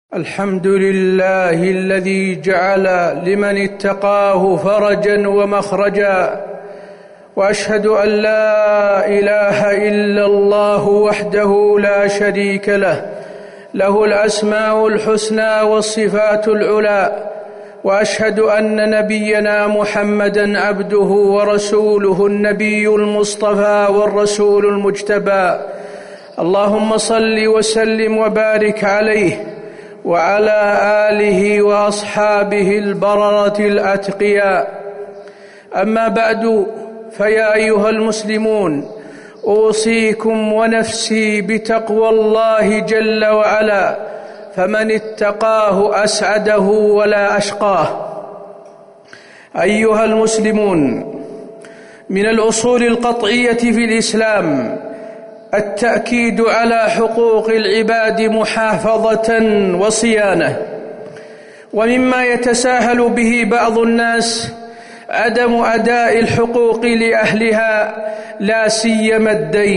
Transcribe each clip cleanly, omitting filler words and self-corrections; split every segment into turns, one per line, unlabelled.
الحمد لله الذي جعل لمن اتقاه فرجا ومخرجا، وأشهد أن لا إله إلا الله وحده لا شريك له، له الأسماء الحسنى والصفات العلى، وأشهد أن نبينا محمدًا عبده ورسوله النبي المصطفى والرسول المجتبى. اللهم صل وسلم وبارك عليه وعلى آله وأصحابه البررة الأتقياء. أما بعد، فيا أيها المسلمون، أوصيكم ونفسي بتقوى الله جل وعلا، فمن اتقاه أسعده ولا أشقاه. أيها المسلمون، من الأصول القطعية في الإسلام التأكيد على حقوق العباد محافظة وصيانة، ومما يتساهل به بعض الناس عدم أداء الحقوق لأهلها، لا سيما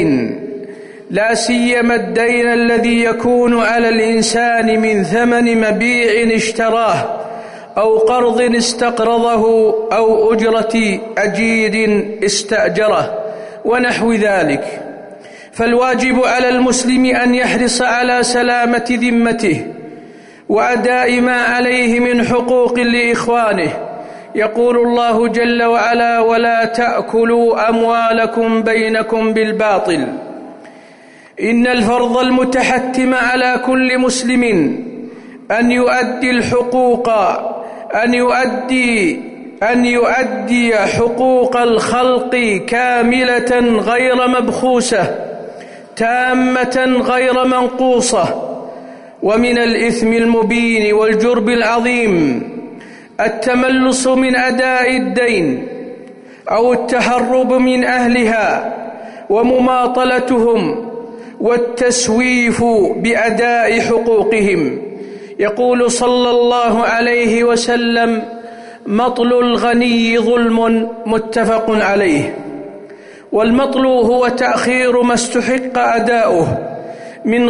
الدين الذي يكون على الإنسان من ثمن مبيع اشتراه أو قرض استقرضه أو أجرة أجير استأجره ونحو ذلك. فالواجب على المسلم أن يحرص على سلامة ذمته وأداء ما عليه من حقوق لإخوانه. يقول الله جل وعلا: ولا تأكلوا أموالكم بينكم بالباطل. إن الفرض المتحتم على كل مسلم أن يؤدي الحقوق، أن يؤدي حقوق الخلق كاملة غير مبخوسة، تامة غير منقوصة. ومن الإثم المبين والجرم العظيم التملص من أداء الدين أو التهرب من أهلها ومماطلتهم والتسويف بأداء حقوقهم. يقول صلى الله عليه وسلم: مطل الغني ظلم، متفق عليه. والمطل هو تأخير ما استحق أداؤه من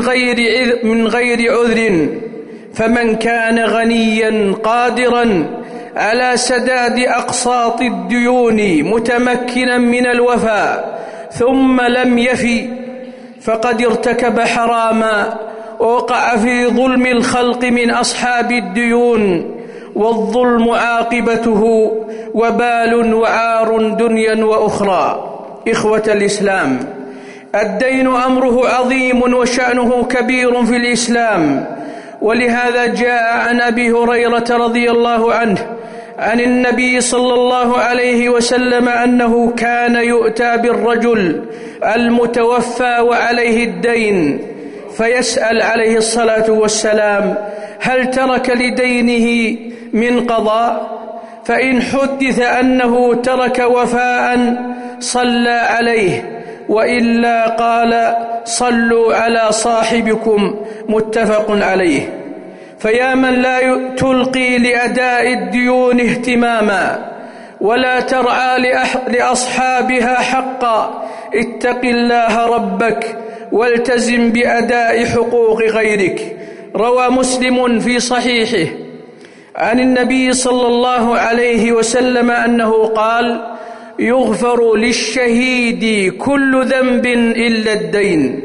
غير عذر، فمن كان غنيا قادرا على سداد أقساط الديون متمكنا من الوفاء ثم لم يفي فقد ارتكب حراما ووقع في ظلم الخلق من أصحاب الديون، والظلم عاقبته وبال وعار دنيا وأخرى. إخوة الإسلام، الدين أمره عظيم وشأنه كبير في الإسلام، ولهذا جاء عن أبي هريرة رضي الله عنه عن النبي صلى الله عليه وسلم أنه كان يؤتى بالرجل المتوفى وعليه الدين فيسأل عليه الصلاة والسلام: هل ترك لدينه من قضاء؟ فإن حدث أنه ترك وفاء صلى عليه، وإلا قال: صلوا على صاحبكم، متفق عليه. فيا من لا تلقي لأداء الديون اهتماما ولا ترعى لأصحابها حقا، اتق الله ربك والتزم بأداء حقوق غيرك. روى مسلم في صحيحه عن النبي صلى الله عليه وسلم أنه قال: يغفر للشهيد كل ذنب إلا الدين.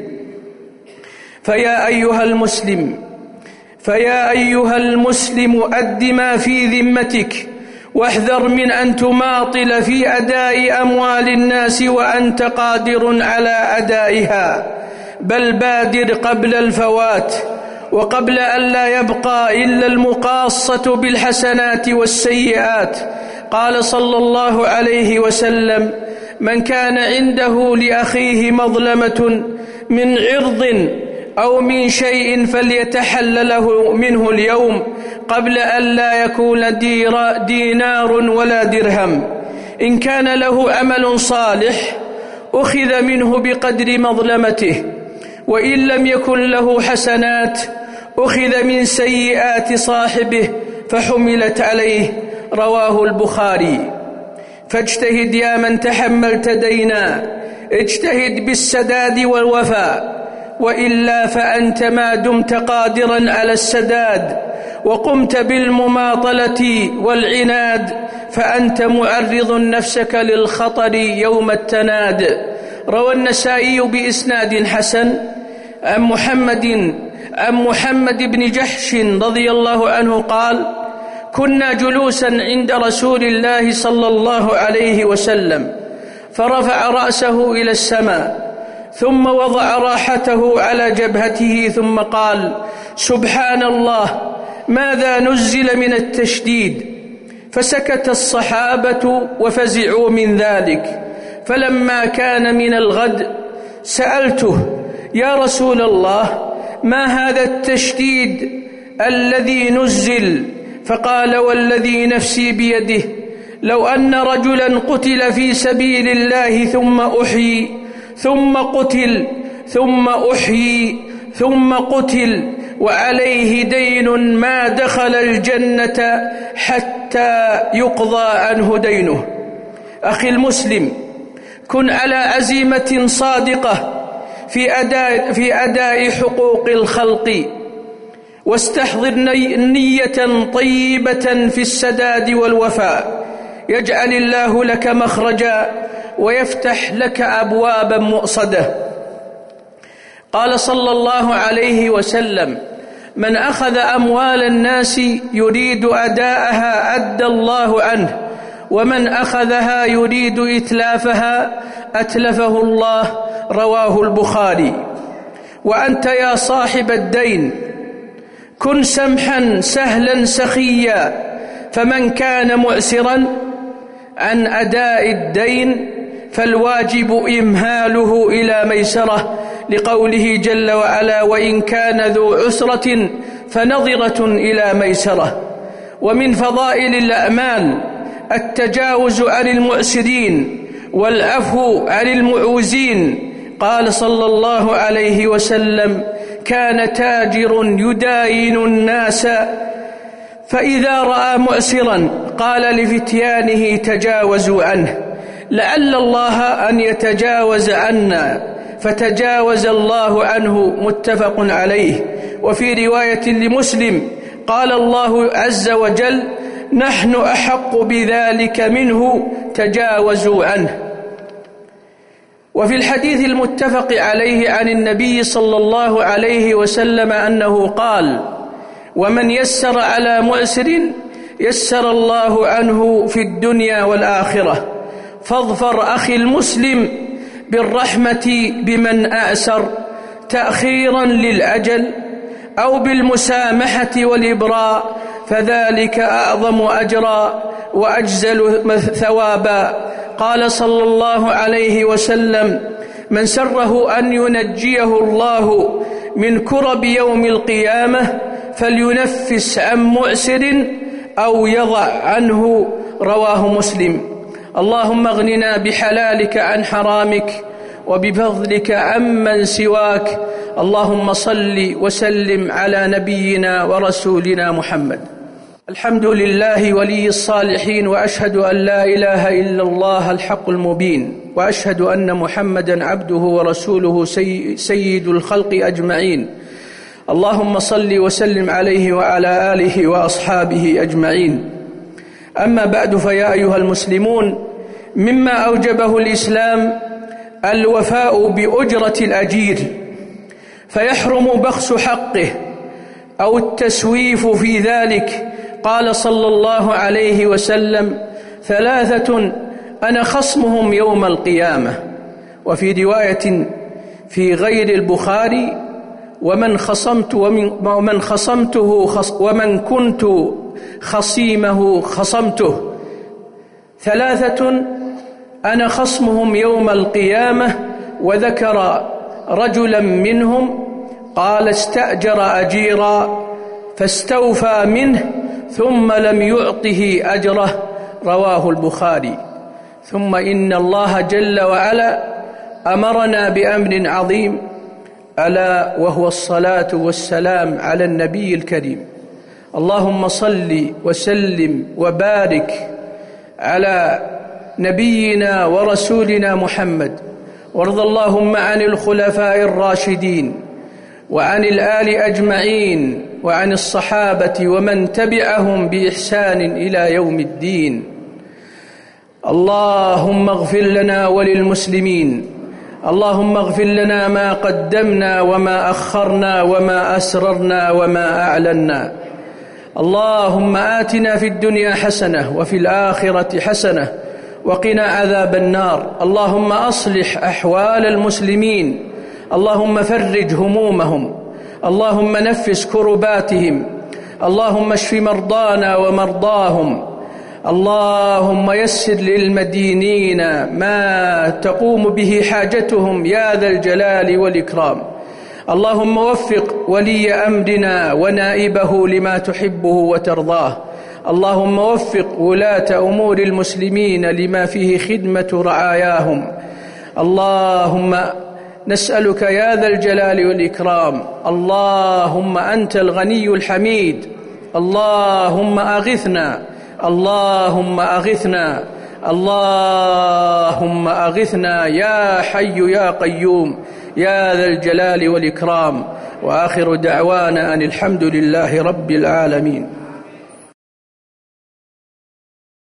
فيا أيها المسلم أد ما في ذمتك، واحذر من أن تماطل في أداء أموال الناس وأنت قادر على أدائها، بل بادر قبل الفوات وقبل أن لا يبقى إلا المقاصة بالحسنات والسيئات. قال صلى الله عليه وسلم: من كان عنده لأخيه مظلمة من عرض أو من شيء فليتحل له منه اليوم قبل أن لا يكون دينار ولا درهم. إن كان له عمل صالح أخذ منه بقدر مظلمته، وإن لم يكن له حسنات أخذ من سيئات صاحبه فحملت عليه. رواه البخاري. فاجتهد يا من تحملت دينا، اجتهد بالسداد والوفاء، وإلا فأنت ما دمت قادرا على السداد وقمت بالمماطلة والعناد فأنت معرض نفسك للخطر يوم التناد. روى النسائي بإسناد حسن عن محمد بن جحش رضي الله عنه قال: كنا جلوسا عند رسول الله صلى الله عليه وسلم فرفع رأسه إلى السماء ثم وضع راحته على جبهته ثم قال: سبحان الله، ماذا نزل من التشديد؟ فسكت الصحابة وفزعوا من ذلك. فلما كان من الغد سألته: يا رسول الله، ما هذا التشديد الذي نزل؟ فقال: والذي نفسي بيده لو أن رجلا قتل في سبيل الله ثم أحيي ثم قتل ثم أحيي ثم قتل وعليه دين ما دخل الجنة حتى يقضى عنه دينه. أخي المسلم، كن على عزيمة صادقة في أداء حقوق الخلق، واستحضر نية طيبة في السداد والوفاء، يجعل الله لك مخرجا ويفتح لك أبوابا مؤصدة. قال صلى الله عليه وسلم: من أخذ أموال الناس يريد أداءها أدى الله عنه، ومن أخذها يريد إتلافها أتلفه الله. رواه البخاري. وأنت يا صاحب الدين كن سمحا سهلا سخيا، فمن كان معسرا عن أداء الدين فالواجب إمهاله إلى ميسرة، لقوله جل وعلا: وإن كان ذو عسرة فنظرة إلى ميسرة. ومن فضائل الأعمال التجاوز عن المعسرين والعفو عن المعوزين. قال صلى الله عليه وسلم: كان تاجر يداين الناس فإذا رأى معسرا قال لفتيانه: تجاوزوا عنه لعل الله أن يتجاوز عنا، فتجاوز الله عنه. متفق عليه. وفي رواية لمسلم قال الله عز وجل: نحن أحق بذلك منه، تجاوزوا عنه. وفي الحديث المتفق عليه عن النبي صلى الله عليه وسلم أنه قال: ومن يسر على مؤسر يسر الله عنه في الدنيا والآخرة. فاظفر أخي المسلم بالرحمة بمن أعسر تأخيرا للأجل أو بالمسامحة والإبراء، فذلك أعظم أجرا وأجزل ثوابا. قال صلى الله عليه وسلم: من سره أن ينجيه الله من كرب يوم القيامة فلينفس عن مؤسر أو يضع عنه. رواه مسلم. اللهم اغننا بحلالك عن حرامك وبفضلك عمن سواك. اللهم صل وسلم على نبينا ورسولنا محمد. الحمد لله ولي الصالحين، وأشهد أن لا إله إلا الله الحق المبين، وأشهد أن محمدا عبده ورسوله سيد الخلق أجمعين. اللهم صل وسلم عليه وعلى آله وأصحابه أجمعين. أما بعد، فيا أيها المسلمون، مما أوجبه الإسلام الوفاء بأجرة الأجير، فيحرم بخس حقه أو التسويف في ذلك. قال صلى الله عليه وسلم: ثلاثة أنا خصمهم يوم القيامة. وفي رواية في غير البخاري: ومن كنت خصيمه خصمته. ثلاثة أنا خصمهم يوم القيامة. وذكر رجلا منهم قال: استأجر أجيرا فاستوفى منه ثم لم يعطه أجره. رواه البخاري. ثم إن الله جل وعلا أمرنا بأمر عظيم، ألا وهو الصلاة والسلام على النبي الكريم. اللهم صل وسلم وبارك على نبينا ورسولنا محمد، وارض اللهم عن الخلفاء الراشدين وعن الآل أجمعين، وعن الصحابة ومن تبعهم بإحسان إلى يوم الدين. اللهم اغفر لنا وللمسلمين، اللهم اغفر لنا ما قدمنا وما أخرنا وما أسررنا وما أعلنا. اللهم آتنا في الدنيا حسنة وفي الآخرة حسنة وقنا عذاب النار. اللهم أصلح أحوال المسلمين، اللهم فرج همومهم، اللهم نفس كرباتهم، اللهم اشف مرضانا ومرضاهم، اللهم يسر للمدينين ما تقوم به حاجتهم يا ذا الجلال والإكرام. اللهم وفق ولي أمرنا ونائبه لما تحبه وترضاه. اللهم وفق ولاة أمور المسلمين لما فيه خدمة رعاياهم. اللهم نسألك يا ذا الجلال والإكرام، اللهم أنت الغني الحميد، اللهم أغثنا، اللهم أغثنا، اللهم أغثنا يا حي يا قيوم يا ذا الجلال والإكرام. وآخر دعوانا أن الحمد لله رب العالمين.